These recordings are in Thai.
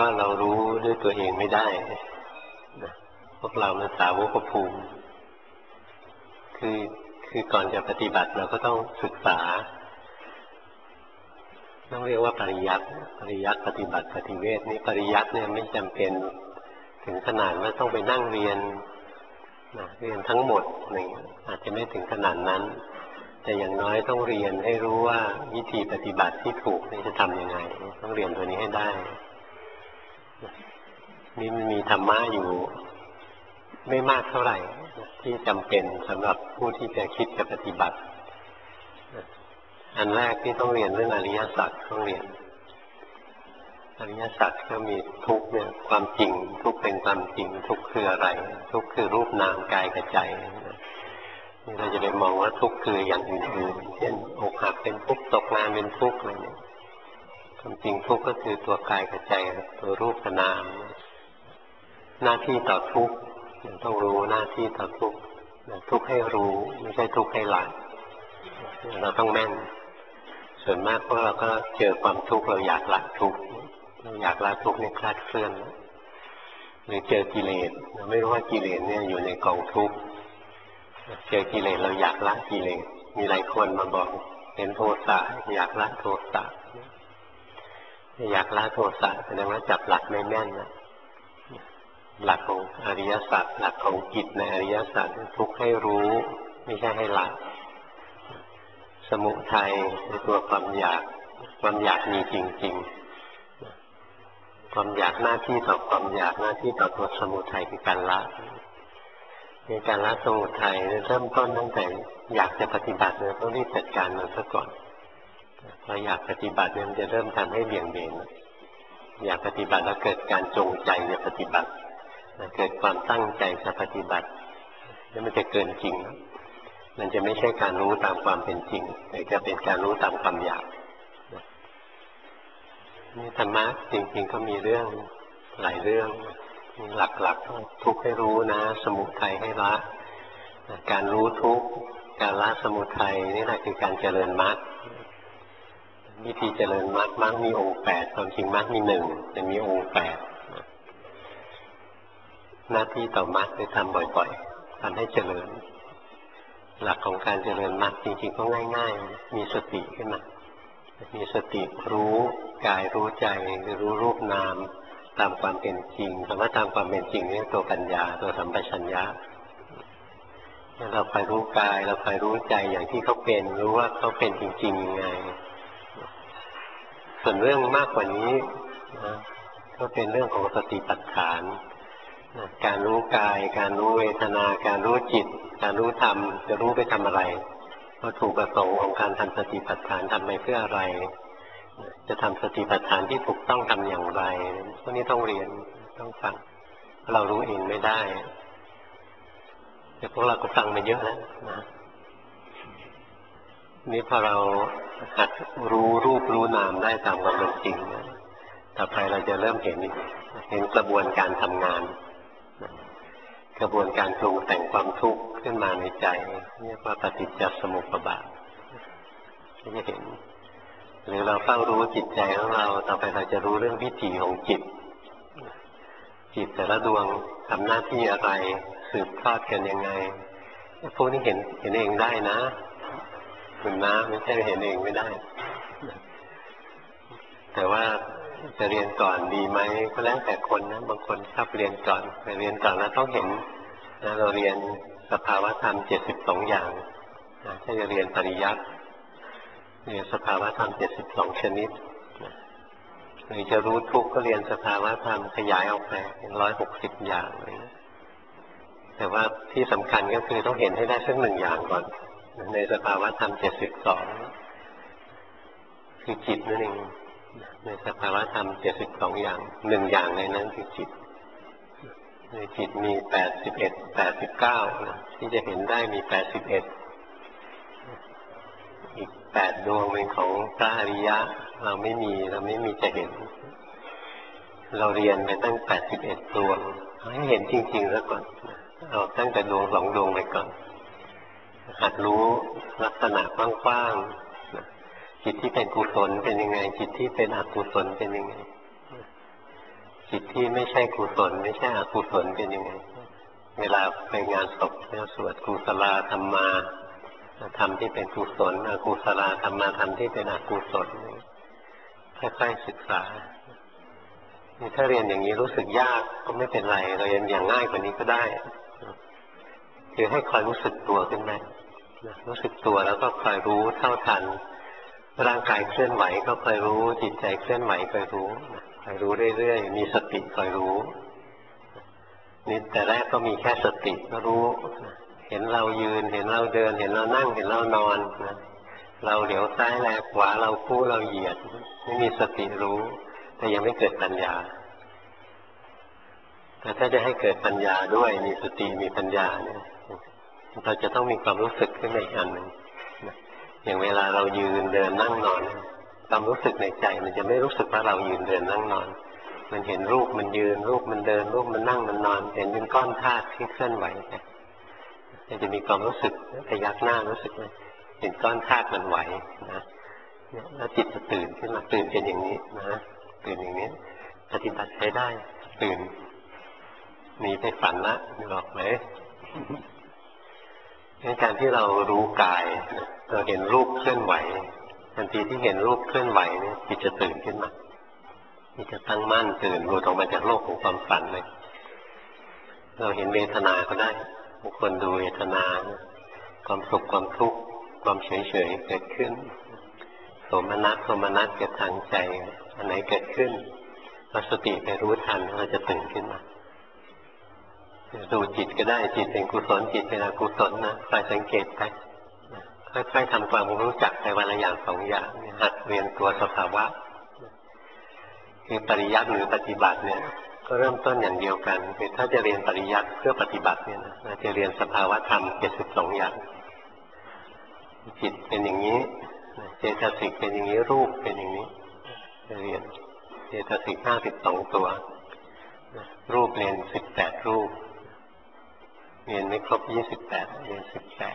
ก็เรารู้ด้วยตัวเองไม่ได้นะพวกเรามันสาวกภูมิคือก่อนจะปฏิบัติเราก็ต้องศึกษาต้องเรียกว่าปริยัติปฏิบัติปฏิเวทนี่ปริยัติเนี่ยไม่จำเป็นถึงขนาดว่าต้องไปนั่งเรียนเรียนทั้งหมดหนึ่งอาจจะไม่ถึงขนาดนั้นแต่อย่างน้อยต้องเรียนให้รู้ว่าวิธีปฏิบัติที่ถูกนี่จะทำยังไงต้องเรียนตัวนี้ให้ได้นี่มันมีธรรมะอยู่ไม่มากเท่าไหร่ที่จำเป็นสำหรับผู้ที่จะคิดจะปฏิบัติอันแรกที่ต้องเรียนเรื่องอริยสัจต้องเรียนอริยสัจก็มีทุกข์เนี่ยความจริงทุกข์เป็นความจริงทุกข์คืออะไรทุกข์คือรูปนามกายกับใจนี่เราจะไปมองว่าทุกข์คืออย่างอื่นๆเช่นอกหักเป็นทุกข์ตกงานเป็นทุกข์อะไรเนี่ยความจริงทุกข์ก็คือตัวกายกับใจตัวรูปนามหน้าที่ต่อทุกข์ต้องรู้หน้าที่ต่อทุกข์ทุกข์ให้รู้ไม่ใช่ทุกข์ให้ละเราต้องแม่นส่วนมากพวกเราก็เจอความทุกข์เราอยากละทุกข์เราอยากละทุกข์เนี่ยคลาดเคลื่อนหรือเจอกิเลสเราไม่รู้ว่ากิเลสเนี่ยอยู่ในกองทุกข์เจอกิเลสเราอยากละกิเลสมีหลายคนมาบอกเห็นโทสะอยากละโทสะอยากละโทสะแสดงว่าจับหลักไม่แม่นนะหลักของอริยสัจหลักของจิตในอริยสัจทุกข์ให้รู้ไม่ใช่ให้ละสมุทัยในตัวความอยากมีจริงๆความอยากหน้าที่ต่อความอยากหน้าที่ต่อตัวสมุทัยคือการละในการละสมุทัยเริ่มต้นตั้งแต่อยากจะปฏิบัติเนี่ยต้องรีบจัดการมันซะก่อนพออยากปฏิบัติเนี่ยมันจะเริ่มทำให้เบี่ยงเบนอยากปฏิบัติแล้วเกิดการจงใจจะปฏิบัติเกิดความตั้งใจจะปฏิบัติแล้วมันจะเกินจริงมันจะไม่ใช่การรู้ตามความเป็นจริงแต่จะเป็นการรู้ตามความอยากนี่ธรรมะจริงๆก็มีเรื่องหลายเรื่องหลักๆทุกข์ให้รู้นะสมุทัยให้ละการรู้ทุกข์การละสมุทัยนี่แหละคือการเจริญมรรควิธีเจริญมรรคมีองค์8ความจริงมรรคมี1แต่มีองค์8หน้าที่ต่อมรรคคือทำบ่อยๆทำให้เจริญหลักของการเจริญมรรคจริงๆก็ง่ายๆมีสติขึ้นมามีสติรู้กายรู้ใจคือรู้รูปนามตามความเป็นจริงคำว่าตามความเป็นจริงนี่ตัวปัญญาตัวสัมปชัญญะเราคอยรู้กายเราคอยรู้ใจอย่างที่เขาเป็นรู้ว่าเขาเป็นจริงๆยังไงส่วนเรื่องมากกว่านี้ก็เป็นเรื่องของสติปัฏฐานการรู้กายการรู้เวทนาการรู้จิตการรู้ธรรมจะรู้ไปทำอะไรวัตถุประสงค์ของการทำสติปัฏฐานทำไปเพื่ออะไรจะทำสติปัฏฐานที่ถูกต้องทำอย่างไรพวกนี้ต้องเรียนต้องฟังเรารู้เองไม่ได้แต่พวกเราก็ฟังมาเยอะแล้วนะนี่พอเราหัดรู้รูปรู้นามได้ตามความเป็นจริงต่อไปเราจะเริ่มเห็นกระบวนการทำงานกระบวนการปรุงแต่งความทุกข์ขึ้นมาในใจเรียกว่าปฏิจจสมุปบาทจะเห็นหรือเราเฝ้ารู้จิตใจของเราต่อไปเราจะรู้เรื่องวิถีของจิตแต่ละดวงทำหน้าที่อะไรสืบทอดกันยังไงพวกนี้เห็นเองได้นะคุณน้าไม่ใช่เห็นเองไม่ได้แต่ว่าจะเรียนก่อนดีไหมก็แล้วแต่คนนะบางคนชอบเรียนก่อนแต่เรียนก่อนแล้วต้องเห็นนะเราเรียนสภาวธรรม72อย่างนะถ้าจะเรียนปริยัติเรียนสภาวธรรม72ชนิดนะหรือจะรู้ทุกข์ก็เรียนสภาวธรรมขยายออกไปเป็น160อย่างเลยนะแต่ว่าที่สำคัญก็คือต้องเห็นให้ได้สัก1อย่างก่อนในสภาวธรรม72คือจิตนั่นเองในสภาวธรรม72อย่าง1อย่างในนั้นคือจิตในจิตมี81 89นะที่จะเห็นได้มี81อีก8ดวงเป็นของพระอริยะเราไม่มีจะเห็นเราเรียนไปตั้ง81ดวงให้เห็นจริงๆแล้วก่อนเอาตั้งแต่ดวง2ดวงไปก่อนหัดรู้ลักษณะกว้างๆจิตที่เป็นกุศลเป็นยังไงจิตที่เป็นอกุศลเป็นยังไงจิตที่ไม่ใช่กุศลไม่ใช่อกุศลเป็นยังไงเวลาไปงานศพแล้วสวดกุศลธรรมาธรรมที่เป็นกุศลอกุศลธรรมาธรรมที่เป็นอกุศลค่อยๆศึกษาถ้าเรียนอย่างนี้รู้สึกยากก็ไม่เป็นไรเราเรียนอย่างง่ายกว่านี้ก็ได้คือให้คอยรู้สึกตัวขึ้นไหมรู้สึกตัวแล้วก็คอยรู้เท่าทันร่างกายเคลื่อนไหวก็คอยรู้จิตใจเคลื่อนไหวคอยรู้เรื่อยๆมีสติคอยรู้นี่แต่แรกก็มีแค่สติก็รู้เห็นเรายืนเห็นเราเดินเห็นเรานั่งเห็นเรานอนเราเหลียวซ้ายแลขวาเราคู่เราเหยียดไม่มีสติรู้แต่ยังไม่เกิดปัญญาแต่ถ้าจะให้เกิดปัญญาด้วยมีสติมีปัญญาเนี่ยเราจะต้องมีความรู้สึกขึ้นในอันหนึ่งอย่างเวลาเรายืนเดินนั่งนอนความรู้สึกในใจมันจะไม่รู้สึกว่าเรายืนเดินนั่งนอนมันเห็นรูปมันยืนรูปมันเดินรูปมันนั่งมันนอนเห็นเป็นก้อนธาตุที่เคลื่อนไหวมันจะมีความรู้สึกพยักหน้ารู้สึกไหมเห็นก้อนธาตุมันไหวนะแล้วจิตจะตื่นขึ้นมาตื่นเป็นอย่างนี้นะตื่นอย่างนี้ปฏิบัติใช้ได้ตื่นหนีไปฝันละนึกออกไหมการที่เรารู้กายเราเห็นรูปเคลื่อนไหวทันทีที่เห็นรูปเคลื่อนไหวเนี่ยจิตจะตื่นขึ้นมาจิตจะตั้งมั่นตื่นหลุดออกมาจากโลกของความฝันเลยเราเห็นเวทนาก็ได้บางคนดูเวทนาความสุขความทุกข์ความเฉยเฉยเกิดขึ้นโสมนัสเกิดทางใจอันไหนเกิดขึ้นเราสติไปรู้ทันเราจะตื่นขึ้นมาดูจิตก็ได้จิตเป็นกุศลจิตเป็นอกุศลนะคอยสังเกตไปค่อยๆทำความรู้จักไปวันละอย่างสองอย่างหัดเรียนตัวสภาวะคือปริยัติหรือปฏิบัติเนี่ยก็เริ่มต้นอย่างเดียวกันคือถ้าจะเรียนปริยัติเพื่อปฏิบัติเนี่ยเราจะเรียนสภาวะธรรม72อย่างจิตเป็นอย่างนี้เจตสิกเป็นอย่างนี้รูปเป็นอย่างนี้จะเรียนเจตสิก52ตัวรูปเรียน18รูปเรียนไม่ครบ28เรียน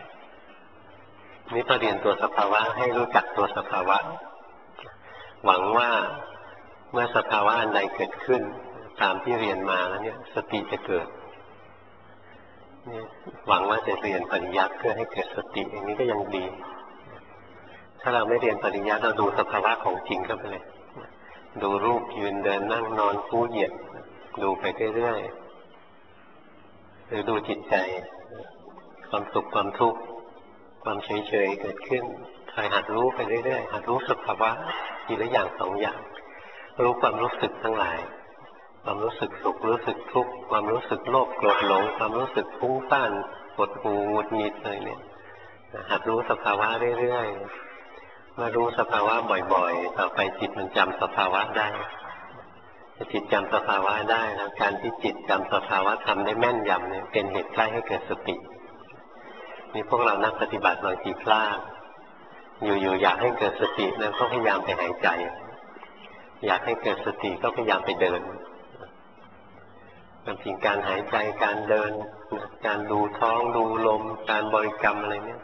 18นี่พอเรียนตัวสภาวะให้รู้จักตัวสภาวะหวังว่าเมื่อสภาวะอันใดเกิดขึ้นตามที่เรียนมาแล้วเนี่ยสติจะเกิดนี่หวังว่าจะเรียนปริยัติเพื่อให้เกิดสติอย่างนี้ก็ยังดีถ้าเราไม่เรียนปริยัติเราดูสภาวะของจริงเข้าไปเลยดูรูปยืนเดินนั่งนอนคู่เหยียดดูไปเรื่อยๆหรือดูจิตใจความสุขความทุกข์ความเฉยๆเกิดขึ้นคอยหัดรู้ไปเรื่อยๆหัดรู้สภาวะทีละอย่างสองอย่างรู้ความรู้สึกทั้งหลายความรู้สึกสุขรู้สึกทุกข์ความรู้สึกโลภโกรธหลงความรู้สึกฟุ้งซ่านปวดหูหงุดหงิดอะไรเนี่ยหัดรู้สภาวะเรื่อยๆเมื่อรู้สภาวะบ่อยๆต่อไปจิตมันจำสภาวะได้จิตจำสภาวะได้แล้วการที่จิตจำสภาวะทำได้แม่นยำเนี่ยเป็นเหตุใกล้ให้เกิดสตินี่พวกเรานักปฏิบัติบางทีพลาดอยู่ๆอยากให้เกิดสติแล้วก็พยายามไปหายใจอยากให้เกิดสติก็พยายามไปเดินบางทีการหายใจการเดินการดูท้องดูลมการบริกรรมอะไรเนี่ย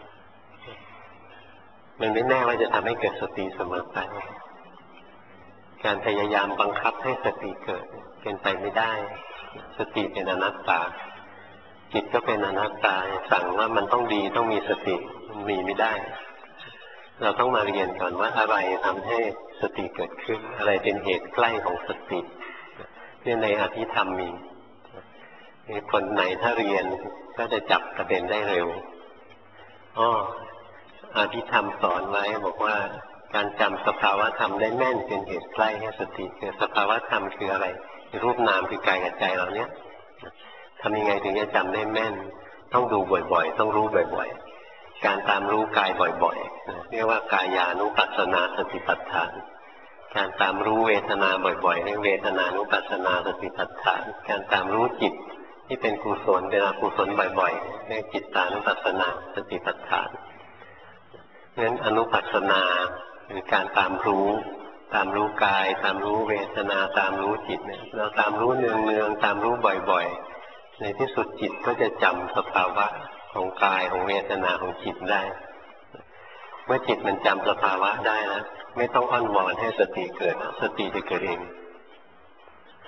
มันไม่แน่ว่าจะทำให้เกิดสติเสมอไปการพยายามบังคับให้สติเกิดเป็นไปไม่ได้สติเป็นอนัตตาจิตก็เป็นอนัตตาสั่งว่ามันต้องดีต้องมีสติมันมีไม่ได้เราต้องมาเรียนก่อนว่าอะไรทำให้สติเกิดขึ้นอะไรเป็นเหตุใกล้ของสติเนี่ยในอภิธรรมมีคนไหนถ้าเรียนก็จะจับประเด็นได้เร็วอภิธรรมสอนไว้บอกว่าการจำสภาวะธรรมได้แม่นเป็นเหตุใกล้ให้สติคือสภาวะธรรมคืออะไรรูปนามคือกายกับใจเราเนี้ยทำยังไงถึงจะจำได้แม่นต้องดูบ่อยๆต้องรู้บ่อยๆการตามรู้กายบ่อยๆเรียกว่ากายานุปัสสนาสติปัฏฐานการตามรู้เวทนาบ่อยๆเรียกเวทนานุปัสสนาสติปัฏฐานการตามรู้จิตที่เป็นกุศลเป็นอกุศลบ่อยๆเรียกจิตตานุปัสสนาสติปัฏฐานงั้นอนุปัสสนาคือการตามรู้กายตามรู้เวทนาตามรู้จิตเนี่ยเราตามรู้เนืองๆตามรู้บ่อยๆในที่สุดจิตก็จะจำสภาวะของกายของเวทนาของจิตได้เมื่อจิตมันจำสภาวะได้นะไม่ต้องอ้อนวอนให้สติเกิดสติจะเกิดเอง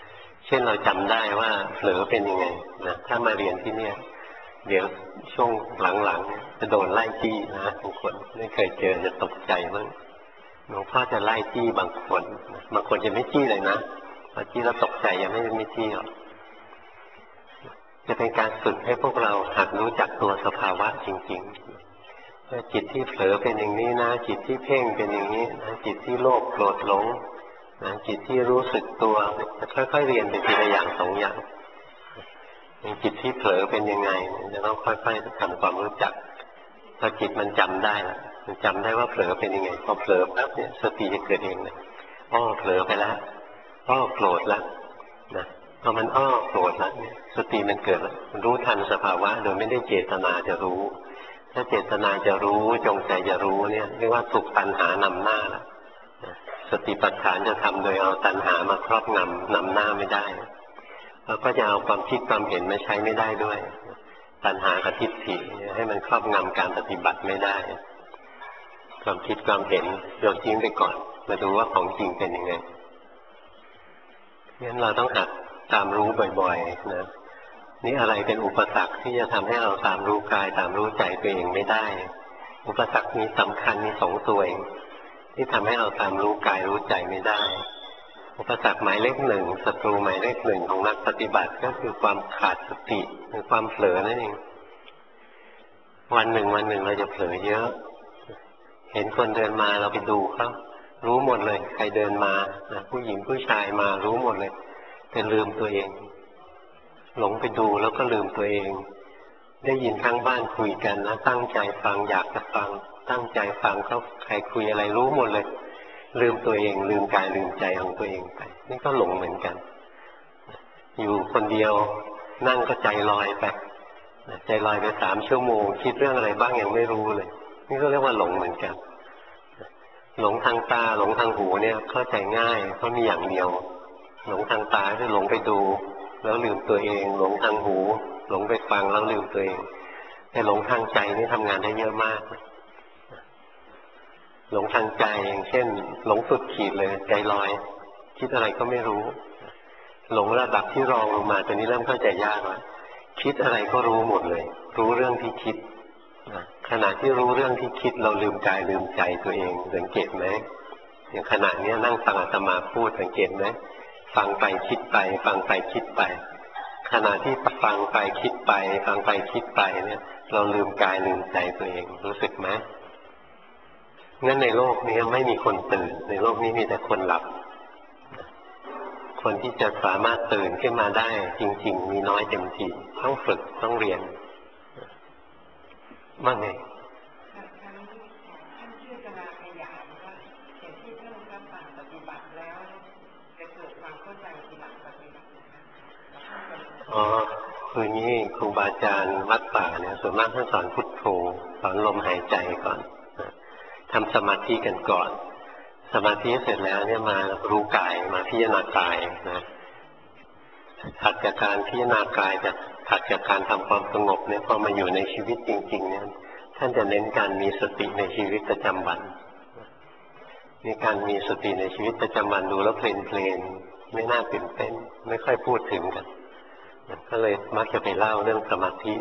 เช่นเราจำได้ว่าเผลอเป็นยังไงนะถ้ามาเรียนที่เนี่ยเดี๋ยวช่วงหลังๆจะโดนไล่จี้นะบางคนไม่เคยเจอจะตกใจมั้งหลวงพ่อจะไล่จี้บางคนจะไม่จี้เลยนะพอจี้แล้วตกใจยังไม่จี้หรอกจะเป็นการฝึกให้พวกเราหัดรู้จักตัวสภาวะจริงๆว่าจิตที่เผลอเป็นอย่างนี้นะจิตที่เพ่งเป็นอย่างนี้นะจิตที่โลภโกรธหลงนะจิตที่รู้สึกตัวจะค่อยๆเรียนไปทีละอย่างสองอย่างจิตที่เผลอเป็นยังไงจะต้องค่อยๆทำความรู้จักพอจิตมันจำได้แล้วมันจำได้ว่าเผลอเป็นยังไงพอเผลอปั๊บเนี่ยสติจะเกิดเองเลยเผลอไปแล้วโกรธแล้วนะพอมันโกรธแล้วเนี่ยสติมันเกิดแล้วมันรู้ทันสภาวะโดยไม่ได้เจตนาจะรู้ถ้าเจตนาจะรู้จงใจจะรู้เนี่ยเรียกว่าถูกตัณหานำหน้าแล้วสติปัฏฐานจะทำโดยเอาตัณหามาครอบงำนำหน้าไม่ได้แล้วก็จะเอาความคิดความเห็นมาใช้ไม่ได้ด้วยตัณหากับทิฏฐิให้มันครอบงำการปฏิบัติไม่ได้ความคิดความเห็นโยนทิ้งไปก่อนมาดูว่าของจริงเป็นยังไงงั้นเราต้องหัดตามรู้บ่อยๆนะนี่อะไรเป็นอุปสรรคที่จะทำให้เราตามรู้กายตามรู้ใจตัวเองไม่ได้อุปสรรคมีสำคัญมีสองตัวเองที่ทำให้เราตามรู้กายรู้ใจไม่ได้อุปสรรคหมายเลขหนึ่งศัตรูหมายเลขหนึ่งของนักปฏิบัติก็คือความขาดสติหรือความเผลอนั่นเองวันหนึ่งเราจะเผลอเยอะเห็นคนเดินมาเราไปดูเขารู้หมดเลยใครเดินมาผู้หญิงผู้ชายมารู้หมดเลยแต่ลืมตัวเองหลงไปดูแล้วก็ลืมตัวเองได้ยินข้างบ้านคุยกันนะตั้งใจฟังอยากจะฟังตั้งใจฟังเขาใครคุยอะไรรู้หมดเลยลืมตัวเองลืมกายลืมใจของตัวเองไปนี่ก็หลงเหมือนกันอยู่คนเดียวนั่งก็ใจลอยไปใจลอยไป3 ชั่วโมงคิดเรื่องอะไรบ้างยังไม่รู้เลยนี่ก็เรียกว่าหลงเหมือนกันหลงทางตาหลงทางหูเนี่ยเข้าใจง่ายเพราะมีอย่างเดียวหลงทางตาคือหลงไปดูแล้วลืมตัวเองหลงทางหูหลงไปฟังแล้วลืมตัวเองแต่หลงทางใจนี่ทำงานได้เยอะมากหลงทางใจอย่างเช่นหลงสุดขีดเลยใจลอยคิดอะไรก็ไม่รู้หลงระดับที่รองลงมาตอนนี้เริ่มเข้าใจยากแล้วคิดอะไรก็รู้หมดเลยรู้เรื่องที่คิดขณะที่รู้เรื่องที่คิดเราลืมกายลืมใจตัวเองสังเกตไหมอย่างขณะนี้นั่งฟังอาตมาพูดสังเกตไหมฟังไปคิดไปฟังไปคิดไปขณะที่ฟังไปคิดไปฟังไปคิดไปเนี่ยเราลืมกายลืมใจตัวเองรู้สึกไหมงั้นในโลกนี้ไม่มีคนตื่นในโลกนี้มีแต่คนหลับคนที่จะสามารถตื่นขึ้นมาได้จริงๆมีน้อยเต็มทีต้องฝึกต้องเรียนบ้างไงคืองี้ครูบาอาจารย์วัดป่าเนี่ยส่วนมากท่านสอนพุทโธสอนลมหายใจก่อนทำสมาธิกันก่อนสมาธิเสร็จแล้วเนี่ยมารู้กายมาพิจารณากายนะถัดจากการพิจารณากายจากถัดจากการทำความสงบเนี่ยพอมาอยู่ในชีวิตจริงๆเนี่ยท่านจะเน้นการมีสติในชีวิตประจำวันมีการมีสติในชีวิตประจำวันดูแล้วเพลินๆไม่น่าตื่นเต้นไม่ค่อยพูดถึงกันก็เลยมักจะไปเล่าเรื่องสมาธิ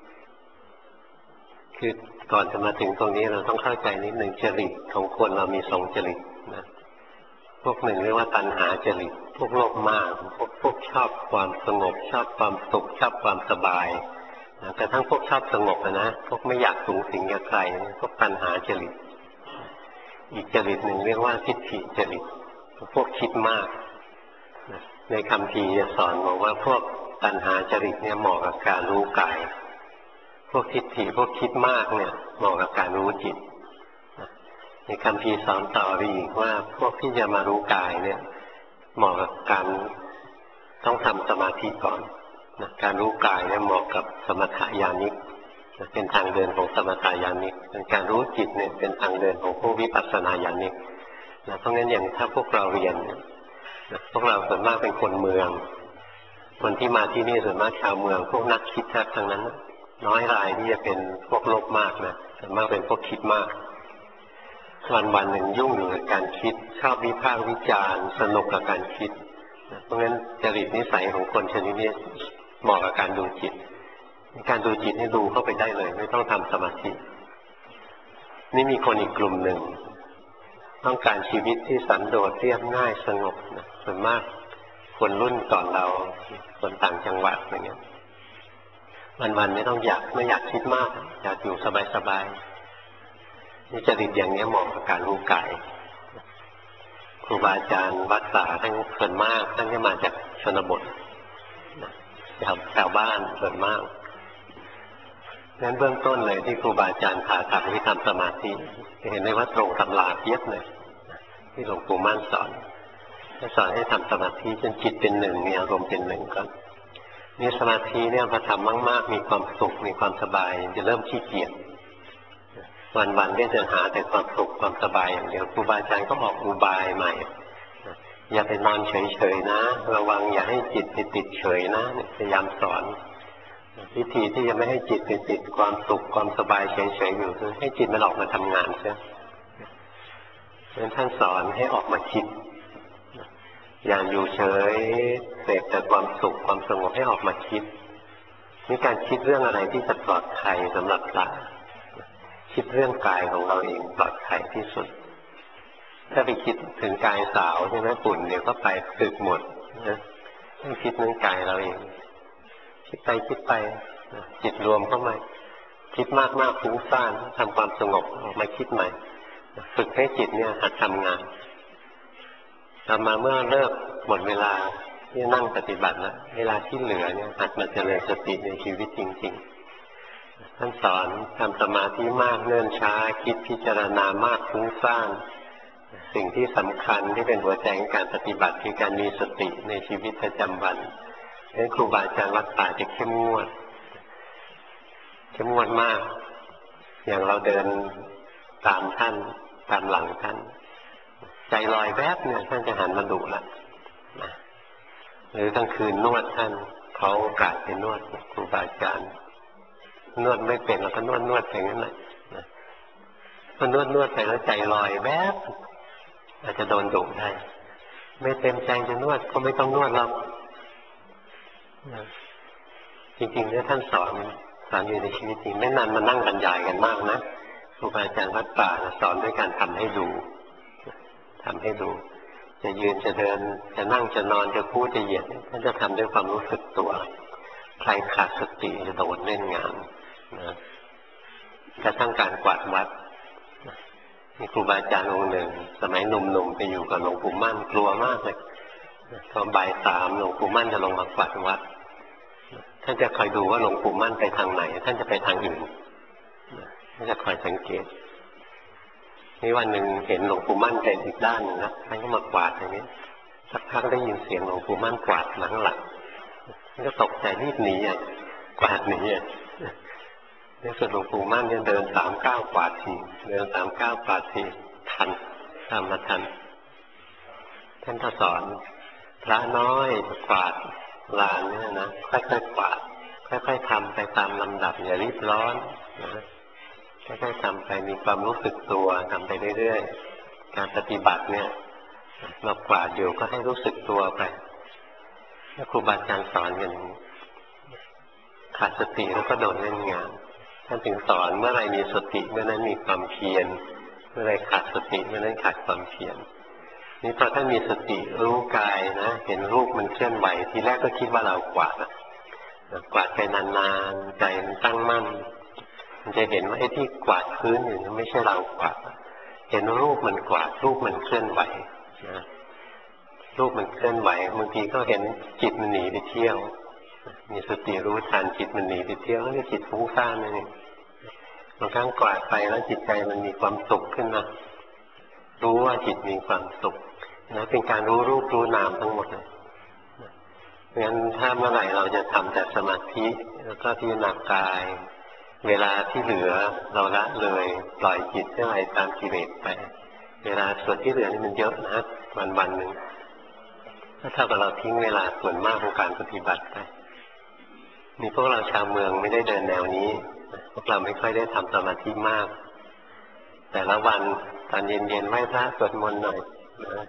คือก่อนจะมาถึงตรงนี้เราต้องเข้าใจนิดหนึ่งจริตของคนเรามี2 จริตนะพวกหนึ่งเรียกว่าตัณหาจริตพวกโลภมากพวกชอบความสงบชอบความสุขชอบความสบายนะแต่ทั้งพวกชอบสงบนะพวกไม่อยากสูงสิงกับใครพวกตัณหาจริตอีกจริตหนึ่งเรียกว่าทิฏฐิจริตพวกคิดมากนะในคำพีจะสอนบอกว่าพวกตัณหาจริตเนี่ยเหมาะกับการรู้กายพวกทิฏฐิพวกคิดมากเนี่ยเหมาะกับการรู้จิตในคำพีสอนต่ออีกว่าพวกที่จะมารู้กายเนี่ยเหมาะกับการต้องทำสมาธิก่อนการรู้กายเนี่ยเหมาะกับสมถญาณิกเป็นทางเดินของสมถญาณิกการรู้จิตเนี่ยเป็นทางเดินของผู้วิปัสสนาญาณิกเพราะงั้นอย่างถ้าพวกเราเรียนพวกเราส่วนมากเป็นคนเมืองคนที่มาที่นี่ส่วนมากชาวเมืองพวกนักคิดทั้งนั้นน้อยรายที่จะเป็นพวกโลภมากนะส่วนมากเป็นพวกคิดมากวันหนึ่งยุ่งอยู่กับการคิดชอบวิพากษ์วิจารณ์สนุกกับการคิดเพราะงั้นจริตนิสัยของคนชนิดนี้เหมาะกับการดูจิตการดูจิตนี่ดูเข้าไปได้เลยไม่ต้องทำสมาธินี่มีคนอีกกลุ่มหนึ่งต้องการชีวิตที่สันโดษเรียบง่ายสงบนะส่วนมากคนรุ่นก่อนเราคนต่างจังหวัดอะไรเงี้ยวันๆไม่ต้องไม่อยากคิดมากอยากอยู่สบายๆนี่จริตอย่างนี้เหมาะกับการรู้กายครูบาอาจารย์วัดป่าท่านส่วนมากท่านจะมาจากชนบทแถวบ้านส่วนมากงั้นเบื้องต้นเลยที่ครูบาอาจารย์พาทำให้ทำสมาธิจะเห็นได้ว่าตรงตำราเทียบเลยที่หลวงปู่มั่นสอนให้ทำสมาธิจนจิตเป็นหนึ่งมีอารมณ์เป็นหนึ่งก่อนนี่สมาธิเนี่ยพอทำมากๆมีความสุขมีความสบายจะเริ่มขี้เกียจวันๆก็จะหาแต่ความสุขความสบายอย่างเดียวครูบาอาจารย์ก็ออกอุบายใหม่อย่าไปนอนเฉยๆนะระวังอย่าให้จิตติดเฉยนะพยายามสอนวิธีที่จะไม่ให้จิตติดความสุขความสบายเฉยๆอยู่คือให้จิตมันออกมาทำงานใช่ไหมเพราะฉะนั้นท่านสอนให้ออกมาคิดอย่างอยู่เฉยเสพแต่ความสุขความสงบให้ออกมาคิดนี่การคิดเรื่องอะไรที่จะปลอดภัยสำหรับเราคิดเรื่องกายของเราเองปลอดภัยที่สุดถ้าไปคิดถึงกายสาวใช่ไหมฝุ่นเดี๋ยวก็ไปตึกหมดนะต้องคิดเรื่องกายเราเองคิดไปจิตรวมเข้ามาคิดมากฟุ้งซ่านทำความสงบออกมาคิดใหม่ฝึกให้จิตเนี่ยหัดทำงานต่อมาเมื่อเลิกหมดเวลาที่นั่งปฏิบัติแล้วเวลาที่เหลือเนี่ยหัดมาเจริญสติในชีวิตจริงๆท่านสอนทำสมาธิมากเนิ่นช้าคิดพิจารณามากฟุ้งซ่านสิ่งที่สำคัญที่เป็นหัวใจของการปฏิบัติคือการมีสติในชีวิตประจำวันดังนั้นครูบาอาจารย์วัดป่าจะเข้มงวดมากอย่างเราเดินตามท่านตามหลังท่านใจลอยแวบเนี่ยท่านจะหันมาดุละหรือกลางคืนนวดท่านเขาโอกาสไปนวดครูบาอาจารย์นวดไม่เป็นเราก็นวดอย่างนั้นแหละพอนวดไปแล้วใจลอยแวบอาจจะโดนดุได้ไม่เต็มใจจะนวดก็ไม่ต้องนวดหรอกจริงๆเนี่ยท่านสอนอยู่ในชีวิตจริงไม่นานมานั่งบรรยายกันมากนะครูบาอาจารย์วัดป่าสอนด้วยการทำให้ดูจะยืนจะเดินจะนั่งจะนอนจะพูดจะเหยียดท่านจะทำด้วยความรู้สึกตัวใครขาดสติจะโดนเล่นงานนะกระทั่งการกวาดวัดมีครูบาอาจารย์องค์หนึ่งสมัยหนุ่มๆไปอยู่กับหลวงปู่มั่นกลัวมากเลยตอนบ่ายสามหลวงปู่มั่นจะลงมากวาดวัดท่านจะคอยดูว่าหลวงปู่มั่นไปทางไหนท่านจะไปทางอื่นท่านจะคอยสังเกตนี่วันหนึ่งเห็นหลวงปู่มั่นไปอีกด้านหนึ่งนะท่านก็มากวาดอย่างนี้สักพักได้ยินเสียงหลวงปู่มั่นกวาดหลังท่านก็ตกใจรีบหนีกวาดหนีในส่วนหลวงปู่มั่นเนี่ยเดิน3 ก้าวกวาดทีเดิน3 ก้าวกวาดทีทันทำมาทันท่านก็สอนพระน้อยกวาดลานเนี่ยนะค่อยๆกวาดค่อยๆทำไปตามลำดับอย่ารีบร้อนนะค่อยๆทำไปมีความรู้สึกตัวทำไปเรื่อยๆการปฏิบัติเนี่ยเรากวาดอยู่ก็ให้รู้สึกตัวไปถ้าครูบาอาจารย์สอนอย่างนี้ขาดสติแล้วก็โดนเล่นงานท่านถึงสอนเมื่อไรมีสติเมื่อนั้นมีความเพียรเมื่อไรขาดสติเมื่อนั้นขาดความเพียรนี่พอท่านมีสติรู้กายนะเห็นรูปมันเคลื่อนไหวทีแรกก็คิดว่าเรากวาดไปนานๆใจมันตั้งมั่นมันจะเห็นว่าไอ้ที่กวาดพื้นอยู่นั้นไม่ใช่เรากวาดเห็นรูปมันกวาดรูปมันเคลื่อนไหวนะรูปมันเคลื่อนไหวบางทีก็เห็นจิตมันหนีไปเที่ยวมีสติรู้ทันจิตมันหนีไปเที่ยวแล้วจิตฟุ้งซ่านนั่นเองบางครั้งกวาดไปแล้วจิตใจมันมีความสุขขึ้นมารู้ว่าจิตมีความสุขนะเป็นการรู้รูปรู้นามทั้งหมดเลยงั้นถ้าเมื่อไหร่เราจะทำแต่สมาธิแล้วก็พิจารณากายเวลาที่เหลือเราละเลยปล่อยจิตให้ไหลตามกิเลสไปเวลาส่วนที่เหลือนี่มันเยอะนะวันๆหนึ่งถ้าเท่ากับเราทิ้งเวลาส่วนมากของการปฏิบัติไปมีพวกเราชาวเมืองไม่ได้เดินแนวนี้พวกเราไม่ค่อยได้ทำสมาธิมากแต่ละวันตอนเย็นๆไหว้พระสวดมนต์หน่อยนะ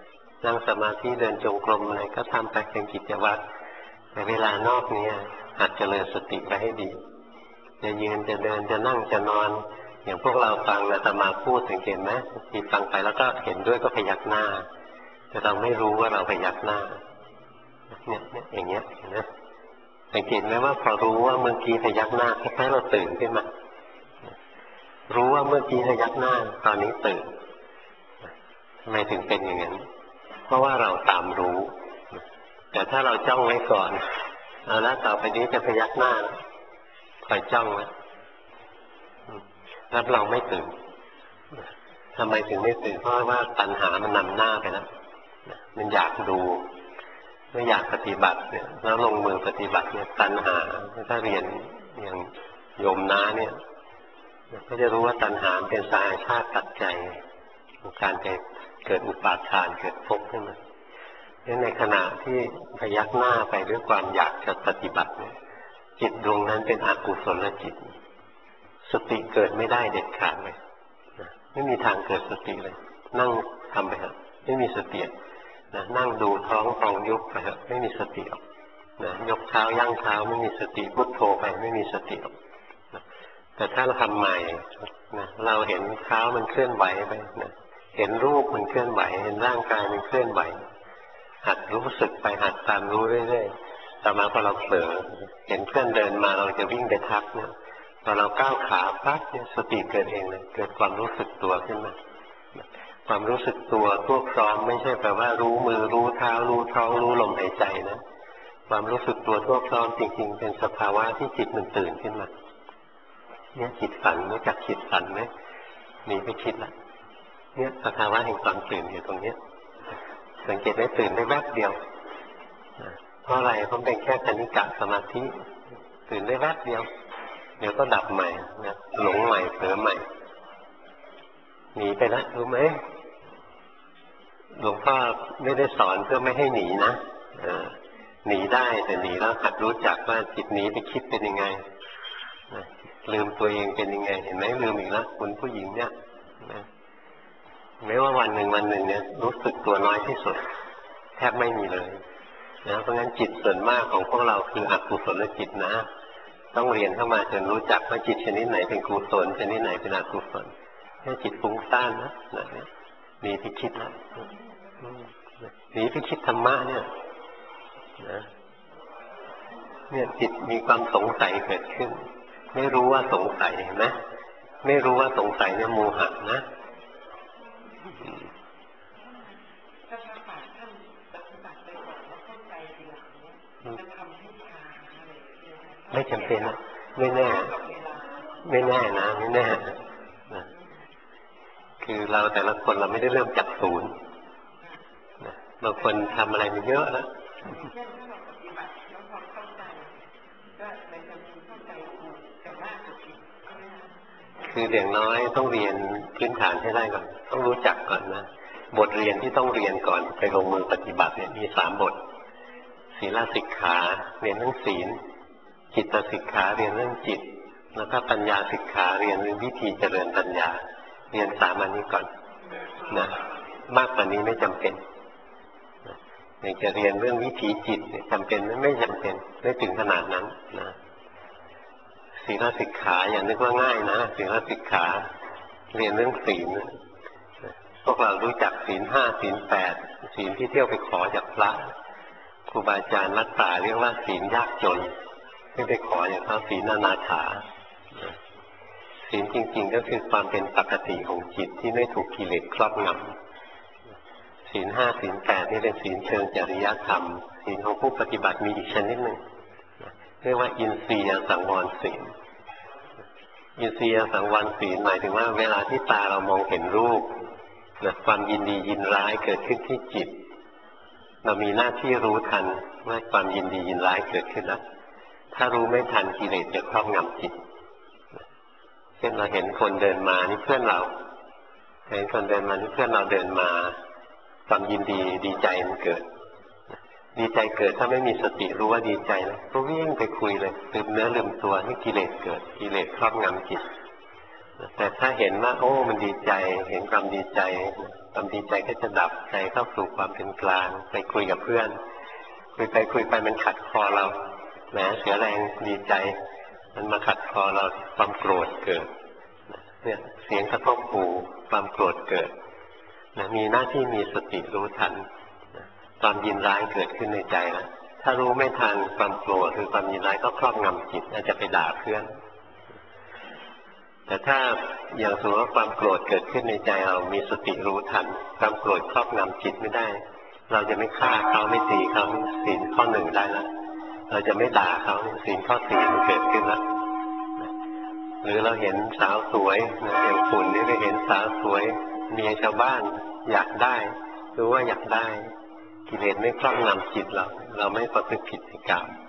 นั่งสมาธิเดินจงกรมอะไรก็ทำไปเป็นกิจวัตรแต่เวลานอกนี้หัดเจริญสติไปให้ดีจะยืนจะเดินจะนั่งจะนอนอย่างพวกเราฟังอาตมาพูดสังเกตไหมทีฟังไปแล้วก็เห็นด้วยก็พยักหน้าแต่เราไม่รู้ว่าเราพยักหน้าเนี่ยอย่างเงี้ยนะสังเกตไหมว่าพอรู้ว่าเมื่อกี้พยักหน้าคล้ายๆเราตื่นขึ้นมารู้ว่าเมื่อกี้พยักหน้าตอนนี้ตื่นทำไมถึงเป็นอย่างนั้นเพราะว่าเราตามรู้แต่ถ้าเราจ้องไว้ก่อนเอาละต่อไปนี้จะพยักหน้าคอยจ้องไว้รับรองไม่ตื่นทำไมถึงไม่ตื่นเพราะว่าตัณหามันนำหน้าไปแล้วมันอยากดูไม่อยากปฏิบัติเนี่ยแล้วลงมือปฏิบัติเนี่ยตัณหาถ้าเรียนอย่างโยมน้าเนี่ยก็จะรู้ว่าตัณหาเป็นสาเหตุปัจจัยของการจะเกิดอุปาทานเกิดภพขึ้นมาในขณะที่พยักหน้าไปด้วยความอยากจะปฏิบัติเนี่ยจิตดวงนั้นเป็นอกุศลจิตสติเกิดไม่ได้เด็ดขาดเลยไม่มีทางเกิดสติเลยนั่งทำไปครับไม่มีสตินั่งดูท้องฟองยุบไปครับไม่มีสติหรอกยกเท้าย่างเท้าไม่มีสติพุทโธไปไม่มีสติหรอกแต่ถ้าเราทำใหม่เราเห็นเท้ามันเคลื่อนไหวไปเห็นรูปมันเคลื่อนไหวเห็นร่างกายมันเคลื่อนไหวหัดรู้สึกไปหัดตามรู้เรื่อยๆต่อมาพอเราเผลอเห็นเพื่อนเดินมาเราจะวิ่งไปทักเนี่ยพอเราก้าวขาปั๊บเนี่ยสติเกิดเองเลยเกิดความรู้สึกตัวขึ้นมาความรู้สึกตัวทั่วพร้อมไม่ใช่แปลว่ารู้มือรู้เท้ารู้ท้องรู้ลมหายใจนะความรู้สึกตัวทั่วพร้อมจริงๆเป็นสภาวะที่จิตมันตื่นขึ้นมาเนี่ยจิตฝันรู้จักจิตฝันไหมหนีไปคิดละเนี่ยสภาวะแห่งความตื่นอยู่ตรงเนี้ยสังเกตได้ตื่นได้แวบเดียวเพราะอะไรเพราะเป็นแค่คณิกะสมาธิตื่นได้แวบเดียวเดี๋ยวก็ดับใหม่นะหลงใหม่เผลอใหม่หนีไปแล้วรู้ไหมหลวงพ่อไม่ได้สอนเพื่อไม่ให้หนีนะหนีได้แต่หนีแล้วหัดรู้จักว่าจิตหนีไปคิดเป็นยังไงลืมตัวเองเป็นยังไงเห็นไหมลืมอีกแล้วคุณผู้หญิงเนี่ยไม่ว่าวันหนึ่งเนี่ยรู้สึกตัวน้อยที่สุดแทบไม่มีเลยนะเพราะงั้นจิตส่วนมากของพวกเราคืออกุศลจิตนะต้องเรียนเข้ามาจนรู้จักว่าจิตชนิดไหนเป็นกุศลชนิดไหนเป็นอกุศลถ้าจิตฟุ้งซ่านนะหนีไปคิดนะหนีไปคิดธรรมะเนี่ยเนี่ยจิตมีความสงสัยเกิดขึ้นไม่รู้ว่าสงสัยนะไม่รู้ว่าสงสัยเนี่ยโมหะนะไม่จำเป็นนะไม่แน่ไม่แน่นะไม่แน่คือเราแต่ละคนเราไม่ได้เริ่มจากศูนย์บางคนทำอะไรมาเยอะแล้วคืออย่างน้อยต้องเรียนพื้นฐานให้ได้ก่อนต้องรู้จักก่อนนะบทเรียนที่ต้องเรียนก่อนไปลงมือปฏิบัติเนี่ยมี3 บทศีลสิกขาเรียนเรื่องศีลจิตสิกขาเรียนเรื่องจิตแล้วก็ปัญญาสิกขาเรียนเรื่องวิธีเจริญปัญญาเรียน3 อันนี้ก่อนนะมากกว่านี้ไม่จำเป็นอยากจะเรียนเรื่องวิถีจิตจำเป็นไม่จำเป็นไม่ถึงขนาดนั้นนะศีลสิกขาอย่านึกว่าง่ายนะศีลสิกขาเรียนเรื่องศีลพวกเรารู้จักศีล 5ศีล 8ศีลที่เที่ยวไปขอจากพระครูบาอาจารย์รักษาเรียกว่าศีลยากจนไม่ไปขออย่างเขาศีลอนาถาศีลจริงๆก็คือความเป็นปกติของจิตที่ไม่ถูกกิเลสครอบงำศีล 5ศีล 8นี่เป็นศีลเชิงจริยธรรมศีลของผู้ปฏิบัติมีอีกชนิดหนึ่งเรียกว่าอินทรียสังวรศีลอินทรียสังวรศีลหมายถึงว่าเวลาที่ตาเรามองเห็นรูปความยินดียินร้ายเกิดขึ้นที่จิตเรามีหน้าที่รู้ทันว่าความยินดียินร้ายเกิดขึ้นแล้วถ้ารู้ไม่ทันกิเลสจะครอบงำจิตเช่นเราเห็นคนเดินมานี่เพื่อนเราเห็นคนเดินมานี่เพื่อนเราเดินมาความยินดีดีใจมันเกิดดีใจเกิดถ้าไม่มีสติรู้ว่าดีใจนะก็วิ่งไปคุยเลยลืมเนื้อลืมตัวนี่กิเลสเกิดกิเลสครอบงำจิตแต่ถ้าเห็นว่าโอ้มันดีใจเห็นความดีใจความดีใจก็จะดับใจเข้าสู่ความเป็นกลางไปคุยกับเพื่อนคุยไปคุยไปมันขัดคอเราแหมเสียแรงดีใจมันมาขัดคอเราความโกรธเกิดเนี่ยเสียงกระทบหูความโกรธเกิดนะมีหน้าที่มีสติรู้ทันความยินร้ายเกิดขึ้นในใจแล้วถ้ารู้ไม่ทันความโกรธคือความยินร้ายก็ครอบงำจิตอาจจะไปด่าเพื่อนแต่ถ้าอย่างสมมติว่าความโกรธเกิดขึ้นในใจเรามีสติรู้ทันความโกรธครอบงำจิตไม่ได้เราจะไม่ฆ่าเขาไม่ตีเขาศีลข้อ 1ได้แล้วเราจะไม่ด่าเขาศีลข้อ 4มันเกิดขึ้นแล้วหรือเราเห็นสาวสวยอย่างฝุ่นนี่ก็เห็นสาวสวยเมียชาวบ้านอยากได้รู้ว่าอยากได้กิเลสไม่ครอบงำจิตเราไม่ประพฤติผิดในกรรม